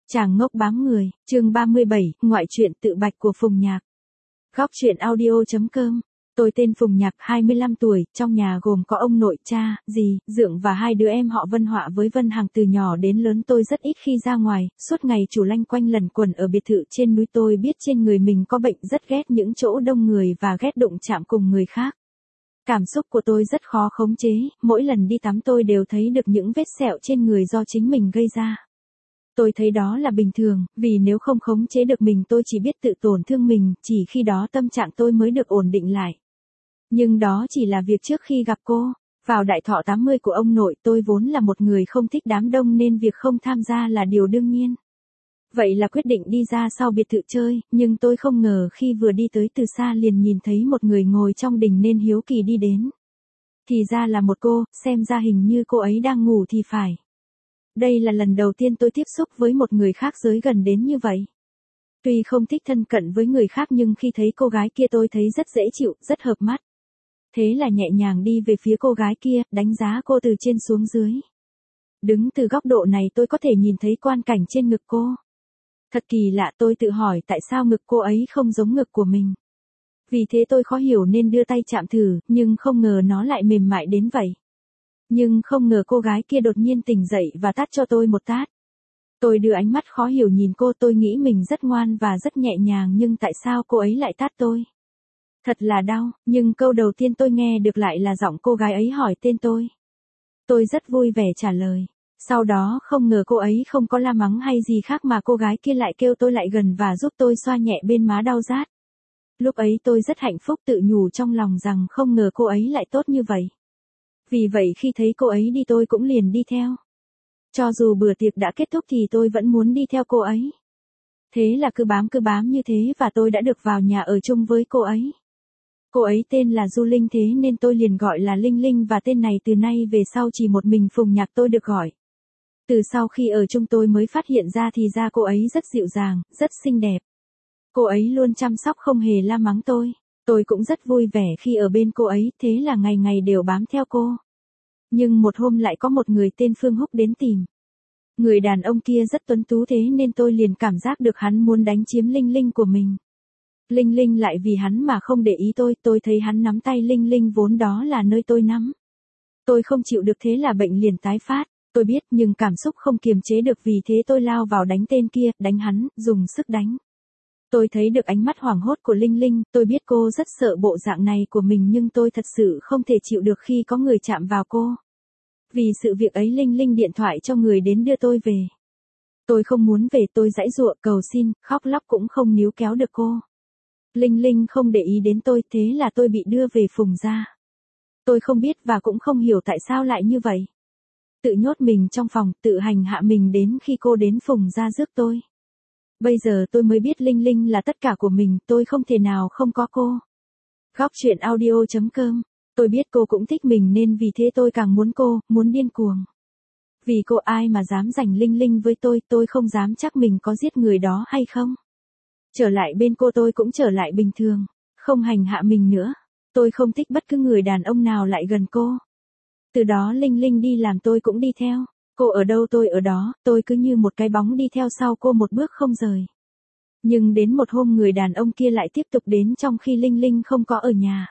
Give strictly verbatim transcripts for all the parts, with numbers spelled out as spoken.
Chàng ngốc bám người, chương ba mươi bảy, ngoại truyện tự bạch của Phùng Nhạc. Góc truyện audio.com. Tôi tên Phùng Nhạc, hai mươi lăm tuổi, trong nhà gồm có ông nội, cha, dì, dượng và hai đứa em họ Vân Họa với Vân Hằng. Từ nhỏ đến lớn tôi rất ít khi ra ngoài, suốt ngày chủ lanh quanh lẩn quẩn ở biệt thự trên núi. Tôi biết trên người mình có bệnh, rất ghét những chỗ đông người và ghét đụng chạm cùng người khác. Cảm xúc của tôi rất khó khống chế, mỗi lần đi tắm tôi đều thấy được những vết sẹo trên người do chính mình gây ra. Tôi thấy đó là bình thường, vì nếu không khống chế được mình tôi chỉ biết tự tổn thương mình, chỉ khi đó tâm trạng tôi mới được ổn định lại. Nhưng đó chỉ là việc trước khi gặp cô. Vào đại thọ tám mươi của ông nội, tôi vốn là một người không thích đám đông nên việc không tham gia là điều đương nhiên. Vậy là quyết định đi ra sau biệt thự chơi, nhưng tôi không ngờ khi vừa đi tới từ xa liền nhìn thấy một người ngồi trong đình nên hiếu kỳ đi đến. Thì ra là một cô, xem ra hình như cô ấy đang ngủ thì phải. Đây là lần đầu tiên tôi tiếp xúc với một người khác giới gần đến như vậy. Tuy không thích thân cận với người khác nhưng khi thấy cô gái kia tôi thấy rất dễ chịu, rất hợp mắt. Thế là nhẹ nhàng đi về phía cô gái kia, đánh giá cô từ trên xuống dưới. Đứng từ góc độ này tôi có thể nhìn thấy quang cảnh trên ngực cô. Thật kỳ lạ, tôi tự hỏi tại sao ngực cô ấy không giống ngực của mình. Vì thế tôi khó hiểu nên đưa tay chạm thử, nhưng không ngờ nó lại mềm mại đến vậy. Nhưng không ngờ cô gái kia đột nhiên tỉnh dậy và tát cho tôi một tát. Tôi đưa ánh mắt khó hiểu nhìn cô, tôi nghĩ mình rất ngoan và rất nhẹ nhàng nhưng tại sao cô ấy lại tát tôi? Thật là đau, nhưng câu đầu tiên tôi nghe được lại là giọng cô gái ấy hỏi tên tôi. Tôi rất vui vẻ trả lời. Sau đó không ngờ cô ấy không có la mắng hay gì khác mà cô gái kia lại kêu tôi lại gần và giúp tôi xoa nhẹ bên má đau rát. Lúc ấy tôi rất hạnh phúc tự nhủ trong lòng rằng không ngờ cô ấy lại tốt như vậy. Vì vậy khi thấy cô ấy đi tôi cũng liền đi theo. Cho dù bữa tiệc đã kết thúc thì tôi vẫn muốn đi theo cô ấy. Thế là cứ bám cứ bám như thế và tôi đã được vào nhà ở chung với cô ấy. Cô ấy tên là Du Linh, thế nên tôi liền gọi là Linh Linh và tên này từ nay về sau chỉ một mình Phùng Nhạc tôi được gọi. Từ sau khi ở chung tôi mới phát hiện ra thì ra cô ấy rất dịu dàng, rất xinh đẹp. Cô ấy luôn chăm sóc không hề la mắng tôi. Tôi cũng rất vui vẻ khi ở bên cô ấy, thế là ngày ngày đều bám theo cô. Nhưng một hôm lại có một người tên Phương Húc đến tìm. Người đàn ông kia rất tuấn tú thế nên tôi liền cảm giác được hắn muốn đánh chiếm Linh Linh của mình. Linh Linh lại vì hắn mà không để ý tôi, tôi thấy hắn nắm tay Linh Linh vốn đó là nơi tôi nắm. Tôi không chịu được thế là bệnh liền tái phát, tôi biết nhưng cảm xúc không kiềm chế được vì thế tôi lao vào đánh tên kia, đánh hắn, dùng sức đánh. Tôi thấy được ánh mắt hoảng hốt của Linh Linh, tôi biết cô rất sợ bộ dạng này của mình nhưng tôi thật sự không thể chịu được khi có người chạm vào cô. Vì sự việc ấy Linh Linh điện thoại cho người đến đưa tôi về. Tôi không muốn về, tôi giãy giụa cầu xin, khóc lóc cũng không níu kéo được cô. Linh Linh không để ý đến tôi, thế là tôi bị đưa về Phùng gia. Tôi không biết và cũng không hiểu tại sao lại như vậy. Tự nhốt mình trong phòng, tự hành hạ mình đến khi cô đến Phùng gia rước tôi. Bây giờ tôi mới biết Linh Linh là tất cả của mình, tôi không thể nào không có cô. Góc truyện audio.com. Tôi biết cô cũng thích mình nên vì thế tôi càng muốn cô, muốn điên cuồng. Vì cô ai mà dám giành Linh Linh với tôi, tôi không dám chắc mình có giết người đó hay không. Trở lại bên cô tôi cũng trở lại bình thường, không hành hạ mình nữa. Tôi không thích bất cứ người đàn ông nào lại gần cô. Từ đó Linh Linh đi làm tôi cũng đi theo. Cô ở đâu tôi ở đó, tôi cứ như một cái bóng đi theo sau cô một bước không rời. Nhưng đến một hôm người đàn ông kia lại tiếp tục đến trong khi Linh Linh không có ở nhà.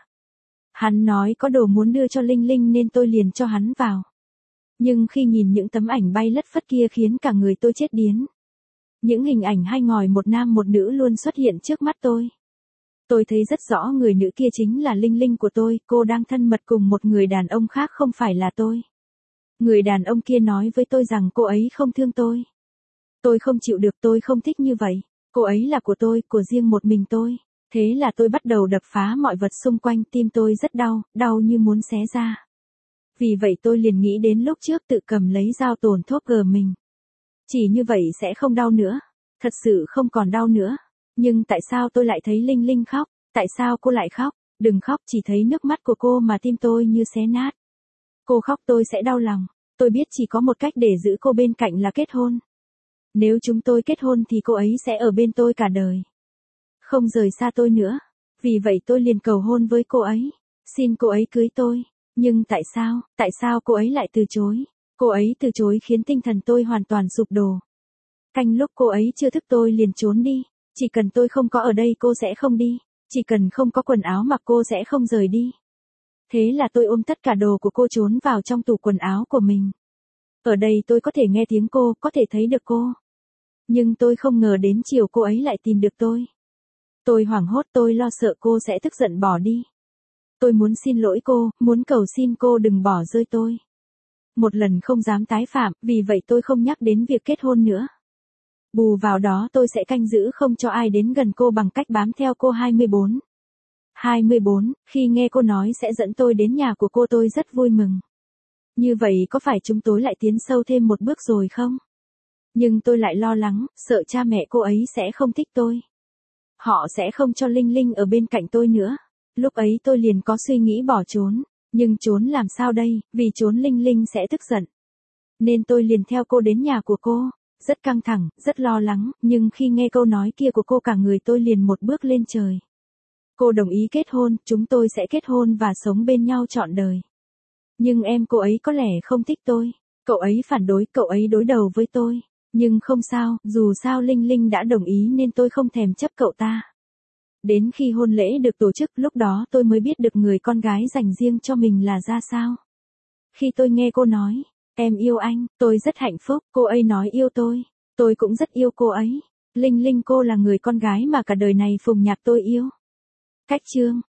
Hắn nói có đồ muốn đưa cho Linh Linh nên tôi liền cho hắn vào. Nhưng khi nhìn những tấm ảnh bay lất phất kia khiến cả người tôi chết điếng. Những hình ảnh hai ngòi một nam một nữ luôn xuất hiện trước mắt tôi. Tôi thấy rất rõ người nữ kia chính là Linh Linh của tôi, cô đang thân mật cùng một người đàn ông khác không phải là tôi. Người đàn ông kia nói với tôi rằng cô ấy không thương tôi. Tôi không chịu được, tôi không thích như vậy. Cô ấy là của tôi, của riêng một mình tôi. Thế là tôi bắt đầu đập phá mọi vật xung quanh, tim tôi rất đau, đau như muốn xé ra. Vì vậy tôi liền nghĩ đến lúc trước tự cầm lấy dao tổn thuốc gờ mình. Chỉ như vậy sẽ không đau nữa. Thật sự không còn đau nữa. Nhưng tại sao tôi lại thấy Linh Linh khóc? Tại sao cô lại khóc? Đừng khóc, chỉ thấy nước mắt của cô mà tim tôi như xé nát. Cô khóc tôi sẽ đau lòng. Tôi biết chỉ có một cách để giữ cô bên cạnh là kết hôn. Nếu chúng tôi kết hôn thì cô ấy sẽ ở bên tôi cả đời. Không rời xa tôi nữa. Vì vậy tôi liền cầu hôn với cô ấy. Xin cô ấy cưới tôi. Nhưng tại sao, tại sao cô ấy lại từ chối? Cô ấy từ chối khiến tinh thần tôi hoàn toàn sụp đổ. Canh lúc cô ấy chưa thức tôi liền trốn đi. Chỉ cần tôi không có ở đây cô sẽ không đi. Chỉ cần không có quần áo mặc cô sẽ không rời đi. Thế là tôi ôm tất cả đồ của cô trốn vào trong tủ quần áo của mình. Ở đây tôi có thể nghe tiếng cô, có thể thấy được cô. Nhưng tôi không ngờ đến chiều cô ấy lại tìm được tôi. Tôi hoảng hốt, tôi lo sợ cô sẽ tức giận bỏ đi. Tôi muốn xin lỗi cô, muốn cầu xin cô đừng bỏ rơi tôi. Một lần không dám tái phạm, vì vậy tôi không nhắc đến việc kết hôn nữa. Bù vào đó tôi sẽ canh giữ không cho ai đến gần cô bằng cách bám theo cô hai mươi bốn. hai mươi bốn, khi nghe cô nói sẽ dẫn tôi đến nhà của cô tôi rất vui mừng. Như vậy có phải chúng tôi lại tiến sâu thêm một bước rồi không? Nhưng tôi lại lo lắng, sợ cha mẹ cô ấy sẽ không thích tôi. Họ sẽ không cho Linh Linh ở bên cạnh tôi nữa. Lúc ấy tôi liền có suy nghĩ bỏ trốn. Nhưng trốn làm sao đây, vì trốn Linh Linh sẽ tức giận. Nên tôi liền theo cô đến nhà của cô. Rất căng thẳng, rất lo lắng, nhưng khi nghe câu nói kia của cô cả người tôi liền một bước lên trời. Cô đồng ý kết hôn, chúng tôi sẽ kết hôn và sống bên nhau trọn đời. Nhưng em cô ấy có lẽ không thích tôi. Cậu ấy phản đối, cậu ấy đối đầu với tôi. Nhưng không sao, dù sao Linh Linh đã đồng ý nên tôi không thèm chấp cậu ta. Đến khi hôn lễ được tổ chức, lúc đó tôi mới biết được người con gái dành riêng cho mình là ra sao. Khi tôi nghe cô nói, em yêu anh, tôi rất hạnh phúc, cô ấy nói yêu tôi, tôi cũng rất yêu cô ấy. Linh Linh cô là người con gái mà cả đời này Phùng Nhạc tôi yêu. Cách chương